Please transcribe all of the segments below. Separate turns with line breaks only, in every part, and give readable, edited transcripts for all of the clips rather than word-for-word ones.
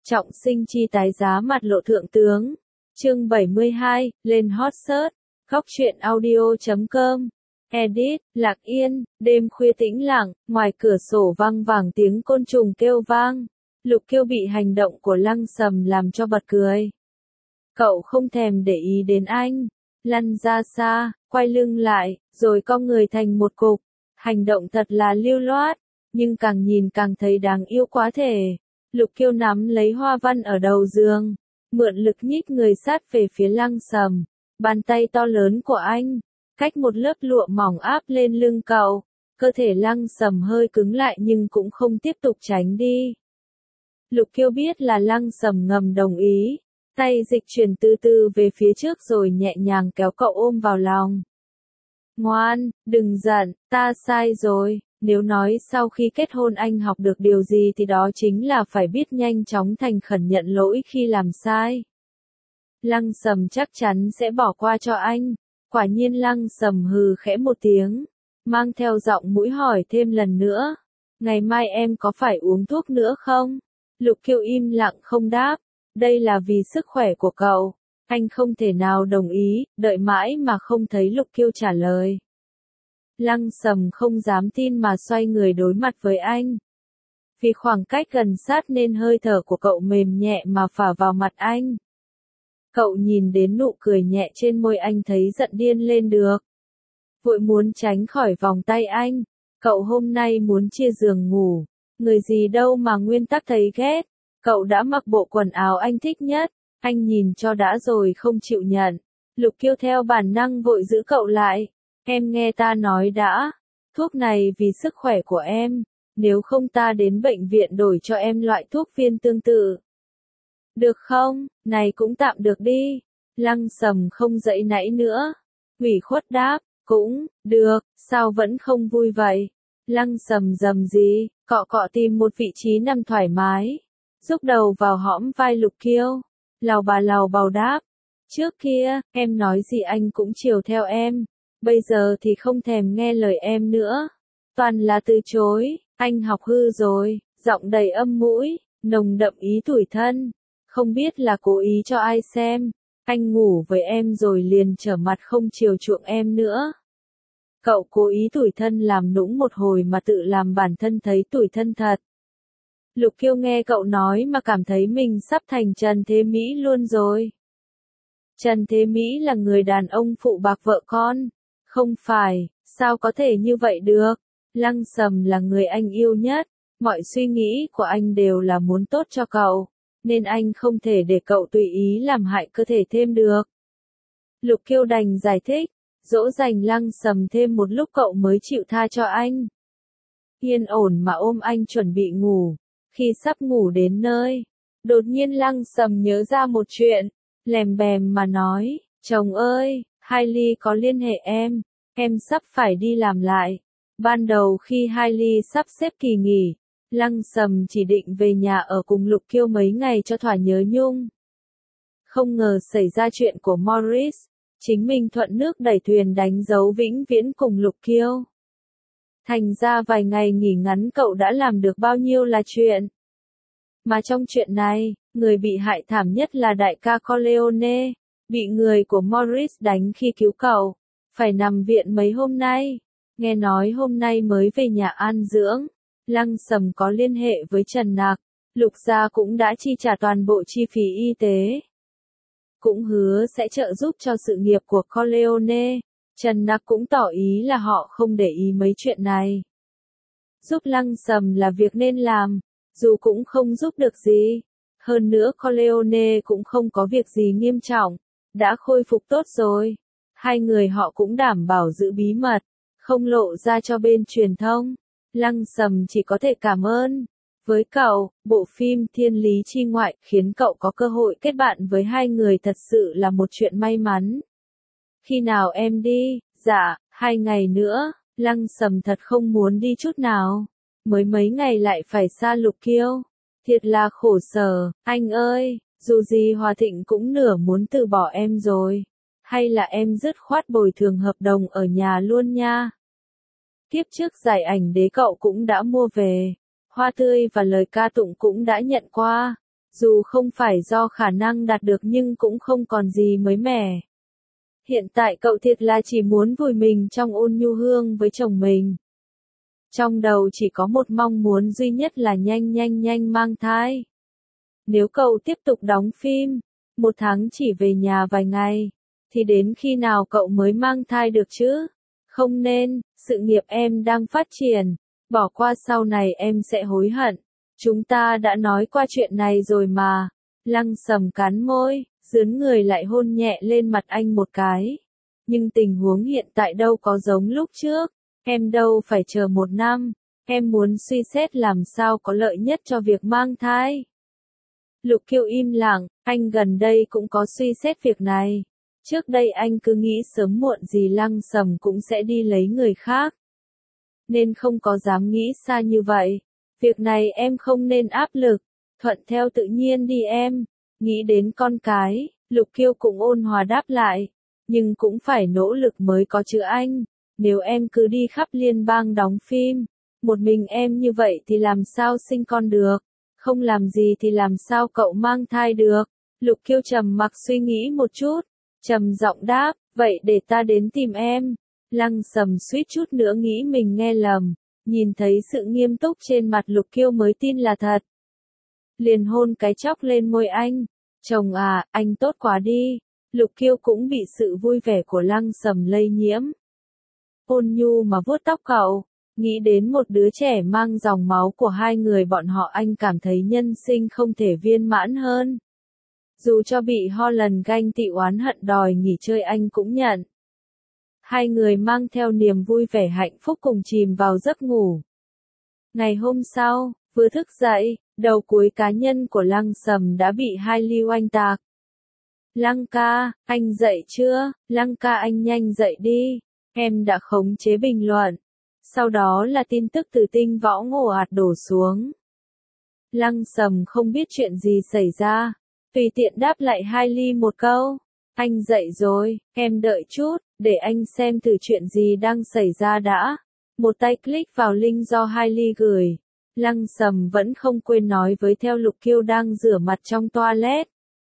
Trọng sinh chi tái giá mặt lộ thượng tướng. Chương 72, lên hot search. Góc truyện audio.com. Edit, Lạc Yên, đêm khuya tĩnh lặng, ngoài cửa sổ vang vẳng tiếng côn trùng kêu vang. Lục Kiêu bị hành động của Lăng Sầm làm cho bật cười. Cậu không thèm để ý đến anh, lăn ra xa, quay lưng lại, rồi cong người thành một cục. Hành động thật là lưu loát, nhưng càng nhìn càng thấy đáng yêu quá thể. Lục Kiêu nắm lấy hoa văn ở đầu giường, mượn lực nhích người sát về phía Lăng Sầm. Bàn tay to lớn của anh, cách một lớp lụa mỏng áp lên lưng cậu. Cơ thể Lăng Sầm hơi cứng lại nhưng cũng không tiếp tục tránh đi. Lục Kiêu biết là Lăng Sầm ngầm đồng ý, tay dịch chuyển từ từ về phía trước rồi nhẹ nhàng kéo cậu ôm vào lòng. Ngoan, đừng giận, ta sai rồi. Nếu nói sau khi kết hôn anh học được điều gì thì đó chính là phải biết nhanh chóng thành khẩn nhận lỗi khi làm sai. Lăng Sầm chắc chắn sẽ bỏ qua cho anh. Quả nhiên Lăng Sầm hừ khẽ một tiếng, mang theo giọng mũi hỏi thêm lần nữa. Ngày mai em có phải uống thuốc nữa không? Lục Kiêu im lặng không đáp. Đây là vì sức khỏe của cậu. Anh không thể nào đồng ý, đợi mãi mà không thấy Lục Kiêu trả lời. Lăng Sầm không dám tin mà xoay người đối mặt với anh. Vì khoảng cách gần sát nên hơi thở của cậu mềm nhẹ mà phả vào mặt anh. Cậu nhìn đến nụ cười nhẹ trên môi anh thấy giận điên lên được. Vội muốn tránh khỏi vòng tay anh. Cậu hôm nay muốn chia giường ngủ. Người gì đâu mà nguyên tắc thấy ghét. Cậu đã mặc bộ quần áo anh thích nhất. Anh nhìn cho đã rồi không chịu nhận. Lục Kiêu theo bản năng vội giữ cậu lại. Em nghe ta nói đã. Thuốc này vì sức khỏe của em. Nếu không ta đến bệnh viện đổi cho em loại thuốc viên tương tự. Được không? Này cũng tạm được đi. Lăng Sầm không dậy nãy nữa. Ủy khuất đáp. Cũng, được, sao vẫn không vui vậy? Lăng Sầm rầm gì, cọ cọ tìm một vị trí nằm thoải mái. Rúc đầu vào hõm vai Lục Kiêu. Lào bào đáp. Trước kia, em nói gì anh cũng chiều theo em. Bây giờ thì không thèm nghe lời em nữa. Toàn là từ chối, anh học hư rồi, giọng đầy âm mũi, nồng đậm ý tủi thân. Không biết là cố ý cho ai xem. Anh ngủ với em rồi liền trở mặt không chiều chuộng em nữa. Cậu cố ý tủi thân làm nũng một hồi mà tự làm bản thân thấy tủi thân thật. Lục Kiêu nghe cậu nói mà cảm thấy mình sắp thành Trần Thế Mỹ luôn rồi. Trần Thế Mỹ là người đàn ông phụ bạc vợ con. Không phải, sao có thể như vậy được? Lăng Sầm là người anh yêu nhất. Mọi suy nghĩ của anh đều là muốn tốt cho cậu. Nên anh không thể để cậu tùy ý làm hại cơ thể thêm được. Lục Kiêu đành giải thích, dỗ dành Lăng Sầm thêm một lúc cậu mới chịu tha cho anh. Yên ổn mà ôm anh chuẩn bị ngủ. Khi sắp ngủ đến nơi, đột nhiên Lăng Sầm nhớ ra một chuyện, lèm bèm mà nói, chồng ơi, Hailey có liên hệ em sắp phải đi làm lại. Ban đầu khi Hailey sắp xếp kỳ nghỉ, Lăng Sầm chỉ định về nhà ở cùng Lục Kiêu mấy ngày cho thỏa nhớ nhung. Không ngờ xảy ra chuyện của Morris, chính mình thuận nước đẩy thuyền đánh dấu vĩnh viễn cùng Lục Kiêu. Thành ra vài ngày nghỉ ngắn cậu đã làm được bao nhiêu là chuyện. Mà trong chuyện này, người bị hại thảm nhất là đại ca Corleone, bị người của Morris đánh khi cứu cậu, phải nằm viện mấy hôm nay. Nghe nói hôm nay mới về nhà an dưỡng. Lăng Sầm có liên hệ với Trần Nặc, Lục gia cũng đã chi trả toàn bộ chi phí y tế. Cũng hứa sẽ trợ giúp cho sự nghiệp của Corleone. Trần Nặc cũng tỏ ý là họ không để ý mấy chuyện này. Giúp Lăng Sầm là việc nên làm, dù cũng không giúp được gì. Hơn nữa Corleone cũng không có việc gì nghiêm trọng, đã khôi phục tốt rồi. Hai người họ cũng đảm bảo giữ bí mật, không lộ ra cho bên truyền thông. Lăng Sầm chỉ có thể cảm ơn. Với cậu, bộ phim Thiên Lý Chi Ngoại khiến cậu có cơ hội kết bạn với hai người thật sự là một chuyện may mắn. Khi nào em đi? Dạ, 2 ngày nữa. Lăng Sầm thật không muốn đi chút nào. Mới mấy ngày lại phải xa Lục Kiêu. Thiệt là khổ sở, anh ơi, dù gì Hòa Thịnh cũng nửa muốn từ bỏ em rồi. Hay là em dứt khoát bồi thường hợp đồng ở nhà luôn nha. Kiếp trước giải ảnh đế cậu cũng đã mua về. Hoa tươi và lời ca tụng cũng đã nhận qua. Dù không phải do khả năng đạt được nhưng cũng không còn gì mới mẻ. Hiện tại cậu thiệt là chỉ muốn vùi mình trong ôn nhu hương với chồng mình. Trong đầu chỉ có một mong muốn duy nhất là nhanh mang thai. Nếu cậu tiếp tục đóng phim, 1 tháng chỉ về nhà vài ngày, thì đến khi nào cậu mới mang thai được chứ? Không nên, sự nghiệp em đang phát triển, bỏ qua sau này em sẽ hối hận. Chúng ta đã nói qua chuyện này rồi mà. Lăng Sầm cắn môi, dướn người lại hôn nhẹ lên mặt anh một cái. Nhưng tình huống hiện tại đâu có giống lúc trước, em đâu phải chờ 1 năm, em muốn suy xét làm sao có lợi nhất cho việc mang thai. Lục Kiêu im lặng, anh gần đây cũng có suy xét việc này. Trước đây anh cứ nghĩ sớm muộn gì Lăng Sầm cũng sẽ đi lấy người khác. Nên không có dám nghĩ xa như vậy. Việc này em không nên áp lực, thuận theo tự nhiên đi em. Nghĩ đến con cái, Lục Kiêu cũng ôn hòa đáp lại. Nhưng cũng phải nỗ lực mới có chữ anh. Nếu em cứ đi khắp liên bang đóng phim, một mình em như vậy thì làm sao sinh con được? Không làm gì thì làm sao cậu mang thai được? Lục Kiêu trầm mặc suy nghĩ một chút, trầm giọng đáp, vậy để ta đến tìm em. Lăng Sầm suýt chút nữa nghĩ mình nghe lầm, nhìn thấy sự nghiêm túc trên mặt Lục Kiêu mới tin là thật. Liền hôn cái chóc lên môi anh. Chồng à, anh tốt quá đi. Lục Kiêu cũng bị sự vui vẻ của Lăng Sầm lây nhiễm. Ôn nhu mà vuốt tóc cậu, nghĩ đến một đứa trẻ mang dòng máu của hai người bọn họ, anh cảm thấy nhân sinh không thể viên mãn hơn. Dù cho bị ho lần ganh tị oán hận đòi nghỉ chơi anh cũng nhận. Hai người mang theo niềm vui vẻ hạnh phúc cùng chìm vào giấc ngủ. Ngày hôm sau, vừa thức dậy, đầu cuối cá nhân của Lăng Sầm đã bị Hailey oanh tạc. Lăng ca, anh dậy chưa? Lăng ca anh nhanh dậy đi. Em đã khống chế bình luận. Sau đó là tin tức từ tinh võ ồ ạt đổ xuống. Lăng Sầm không biết chuyện gì xảy ra, tùy tiện đáp lại Hailey một câu. Anh dậy rồi, em đợi chút, để anh xem thử chuyện gì đang xảy ra đã. Một tay click vào link do Hailey gửi. Lăng Sầm vẫn không quên nói với theo Lục Kiêu đang rửa mặt trong toilet.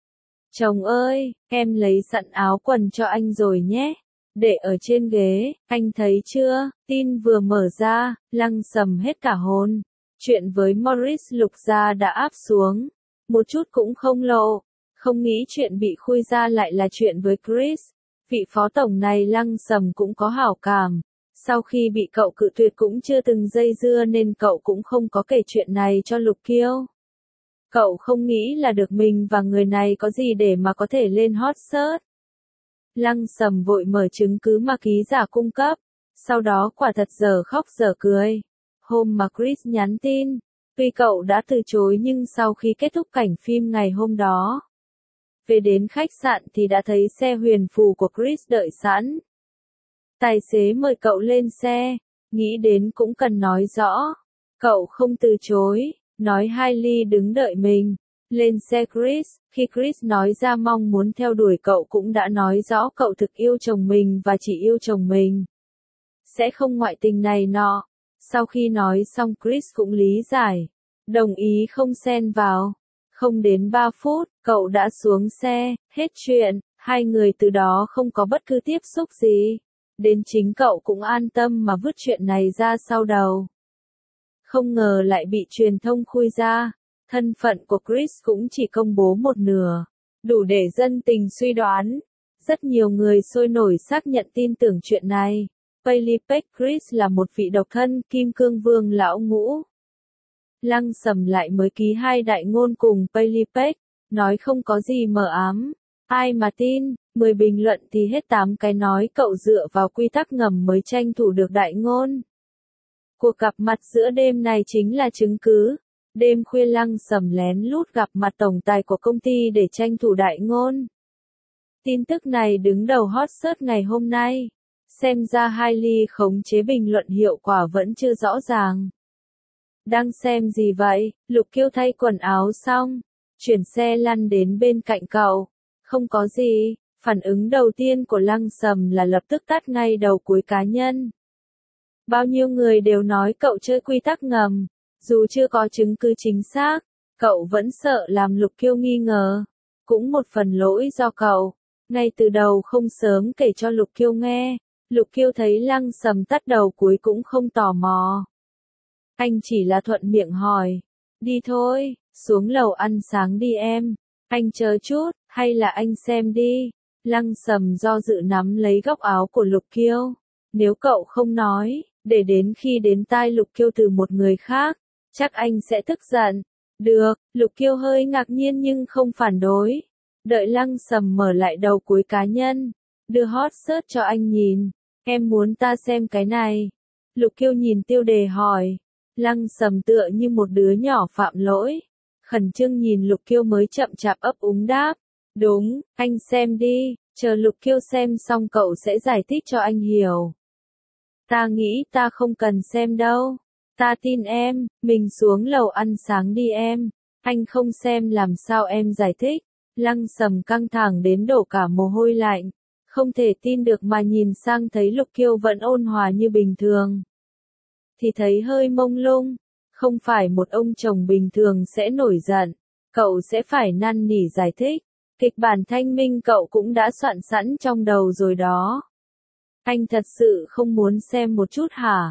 Chồng ơi, em lấy sẵn áo quần cho anh rồi nhé. Để ở trên ghế, anh thấy chưa? Tin vừa mở ra, Lăng Sầm hết cả hồn. Chuyện với Morris Lục gia đã áp xuống. Một chút cũng không lộ. Không nghĩ chuyện bị khui ra lại là chuyện với Chris. Vị phó tổng này Lăng Sầm cũng có hảo cảm. Sau khi bị cậu cự tuyệt cũng chưa từng dây dưa nên cậu cũng không có kể chuyện này cho Lục Kiêu. Cậu không nghĩ là được mình và người này có gì để mà có thể lên hot search. Lăng Sầm vội mở chứng cứ mà ký giả cung cấp. Sau đó quả thật giờ khóc giờ cười. Hôm mà Chris nhắn tin, tuy cậu đã từ chối nhưng sau khi kết thúc cảnh phim ngày hôm đó, về đến khách sạn thì đã thấy xe huyền phù của Chris đợi sẵn. Tài xế mời cậu lên xe, nghĩ đến cũng cần nói rõ. Cậu không từ chối, nói Hailey đứng đợi mình. Lên xe Chris, khi Chris nói ra mong muốn theo đuổi cậu cũng đã nói rõ cậu thực yêu chồng mình và chỉ yêu chồng mình. Sẽ không ngoại tình này nọ. Sau khi nói xong Chris cũng lý giải, đồng ý không xen vào. Không đến 3 phút, cậu đã xuống xe, hết chuyện, hai người từ đó không có bất cứ tiếp xúc gì. Đến chính cậu cũng an tâm mà vứt chuyện này ra sau đầu. Không ngờ lại bị truyền thông khui ra. Thân phận của Chris cũng chỉ công bố một nửa, đủ để dân tình suy đoán. Rất nhiều người sôi nổi xác nhận tin tưởng chuyện này. Paisley Peck Chris là một vị độc thân, kim cương vương lão ngũ. Lăng Sầm lại mới ký 2 đại ngôn cùng Paisley Peck, nói không có gì mờ ám. Ai mà tin, 10 bình luận thì hết 8 cái nói cậu dựa vào quy tắc ngầm mới tranh thủ được đại ngôn. Cuộc gặp mặt giữa đêm này chính là chứng cứ. Đêm khuya Lăng Sầm lén lút gặp mặt tổng tài của công ty để tranh thủ đại ngôn. Tin tức này đứng đầu hot search ngày hôm nay. Xem ra Hailey khống chế bình luận hiệu quả vẫn chưa rõ ràng. Đang xem gì vậy? Lục Kiêu thay quần áo xong, chuyển xe lăn đến bên cạnh cậu. Không có gì, phản ứng đầu tiên của Lăng Sầm là lập tức tắt ngay đầu cuối cá nhân. Bao nhiêu người đều nói cậu chơi quy tắc ngầm, dù chưa có chứng cứ chính xác, Cậu vẫn sợ làm Lục Kiêu nghi ngờ. Cũng một phần lỗi do cậu. Ngay từ đầu không sớm kể cho Lục Kiêu nghe. Lục Kiêu thấy Lăng Sầm tắt đầu cuối cũng không tò mò. Anh chỉ là thuận miệng hỏi. Đi thôi, xuống lầu ăn sáng đi em. Anh chờ chút, hay là anh xem đi. Lăng Sầm do dự nắm lấy góc áo của Lục Kiêu. Nếu cậu không nói, để đến khi đến tai Lục Kiêu từ một người khác, chắc anh sẽ tức giận. Được, Lục Kiêu hơi ngạc nhiên nhưng không phản đối. Đợi Lăng Sầm mở lại đầu cuối cá nhân. Đưa hot search cho anh nhìn. Em muốn ta xem cái này. Lục Kiêu nhìn tiêu đề hỏi. Lăng Sầm tựa như một đứa nhỏ phạm lỗi. Khẩn trương nhìn Lục Kiêu mới chậm chạp ấp úng đáp. Đúng, anh xem đi, chờ Lục Kiêu xem xong cậu sẽ giải thích cho anh hiểu. Ta nghĩ ta không cần xem đâu. Ta tin em, mình xuống lầu ăn sáng đi em. Anh không xem làm sao em giải thích. Lăng Sầm căng thẳng đến đổ cả mồ hôi lạnh. Không thể tin được mà nhìn sang thấy Lục Kiêu vẫn ôn hòa như bình thường. Thì thấy hơi mông lung. Không phải một ông chồng bình thường sẽ nổi giận. Cậu sẽ phải năn nỉ giải thích. Kịch bản thanh minh cậu cũng đã soạn sẵn trong đầu rồi đó. Anh thật sự không muốn xem một chút hả?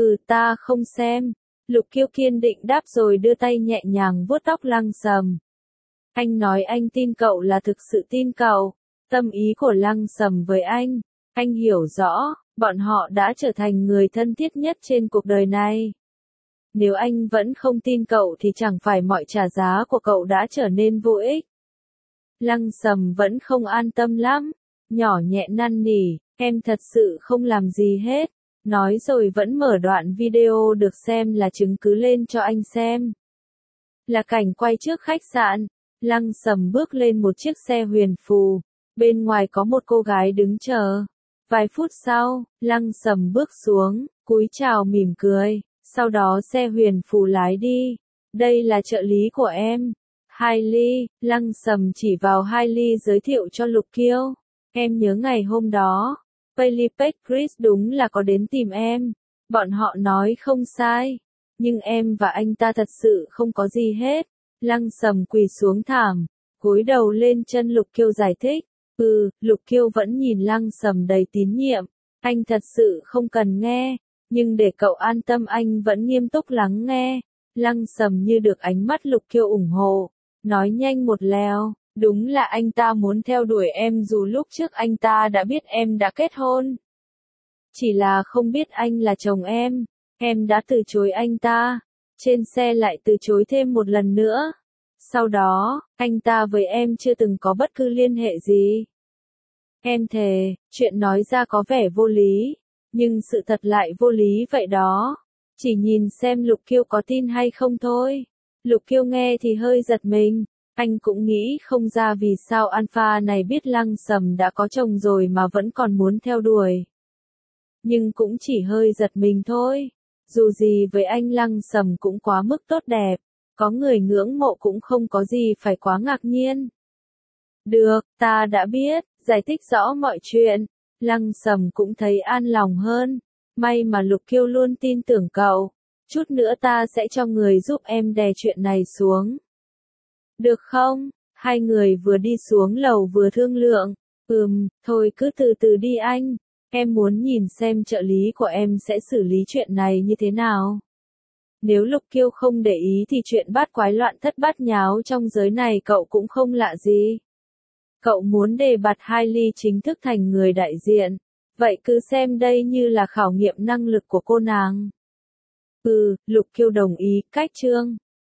Ta không xem. Lục Kiêu kiên định đáp rồi đưa tay nhẹ nhàng vuốt tóc Lăng Sầm. Anh nói anh tin cậu là thực sự tin cậu. Tâm ý của Lăng Sầm với anh hiểu rõ, bọn họ đã trở thành người thân thiết nhất trên cuộc đời này. Nếu anh vẫn không tin cậu thì chẳng phải mọi trả giá của cậu đã trở nên vô ích. Lăng Sầm vẫn không an tâm lắm, nhỏ nhẹ năn nỉ, em thật sự không làm gì hết. Nói rồi vẫn mở đoạn video được xem là chứng cứ lên cho anh xem. Là cảnh quay trước khách sạn, Lăng Sầm bước lên một chiếc xe huyền phù, bên ngoài có một cô gái đứng chờ. Vài phút sau, Lăng Sầm bước xuống, cúi chào mỉm cười, sau đó xe huyền phù lái đi. Đây là trợ lý của em. Hailey, Lăng Sầm chỉ vào Hailey giới thiệu cho Lục Kiêu. Em nhớ ngày hôm đó, Bailey Chris đúng là có đến tìm em. Bọn họ nói không sai. Nhưng em và anh ta thật sự không có gì hết. Lăng Sầm quỳ xuống thảm, cúi đầu lên chân Lục Kiêu giải thích. Lục Kiêu vẫn nhìn Lăng Sầm đầy tín nhiệm. Anh thật sự không cần nghe. Nhưng để cậu an tâm anh vẫn nghiêm túc lắng nghe. Lăng Sầm như được ánh mắt Lục Kiêu ủng hộ. Nói nhanh một lèo. Đúng là anh ta muốn theo đuổi em dù lúc trước anh ta đã biết em đã kết hôn. Chỉ là không biết anh là chồng em. Em đã từ chối anh ta. Trên xe lại từ chối thêm một lần nữa. Sau đó, anh ta với em chưa từng có bất cứ liên hệ gì. Em thề, chuyện nói ra có vẻ vô lý. Nhưng sự thật lại vô lý vậy đó. Chỉ nhìn xem Lục Kiêu có tin hay không thôi. Lục Kiêu nghe thì hơi giật mình. Anh cũng nghĩ không ra vì sao Alpha này biết Lăng Sầm đã có chồng rồi mà vẫn còn muốn theo đuổi. Nhưng cũng chỉ hơi giật mình thôi. Dù gì với anh Lăng Sầm cũng quá mức tốt đẹp. Có người ngưỡng mộ cũng không có gì phải quá ngạc nhiên. Được, ta đã biết, giải thích rõ mọi chuyện. Lăng Sầm cũng thấy an lòng hơn. May mà Lục Kiêu luôn tin tưởng cậu. Chút nữa ta sẽ cho người giúp em đè chuyện này xuống. Được không? Hai người vừa đi xuống lầu vừa thương lượng. Thôi cứ từ từ đi anh. Em muốn nhìn xem trợ lý của em sẽ xử lý chuyện này như thế nào. Nếu Lục Kiêu không để ý thì chuyện bát quái loạn thất bát nháo trong giới này cậu cũng không lạ gì. Cậu muốn đề bạt Hailey chính thức thành người đại diện. Vậy cứ xem đây như là khảo nghiệm năng lực của cô nàng. Lục Kiêu đồng ý, cách chương.